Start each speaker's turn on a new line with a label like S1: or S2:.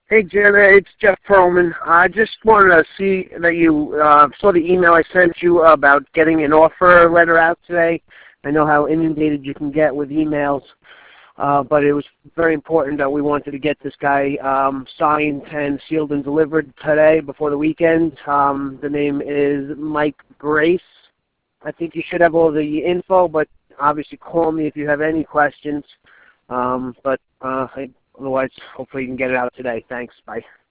S1: Hey, Jenna, it's Jeff Perlman. I just wanted to see that you saw the email I sent you about getting an offer letter out today. I know how inundated you can get with emails, but it was very important that we wanted to get this guy signed and sealed and delivered today before the weekend. The name is Mike Grace. I think you should have all the info, but obviously call me if you have any questions. Otherwise, hopefully you can get it out today. Thanks. Bye.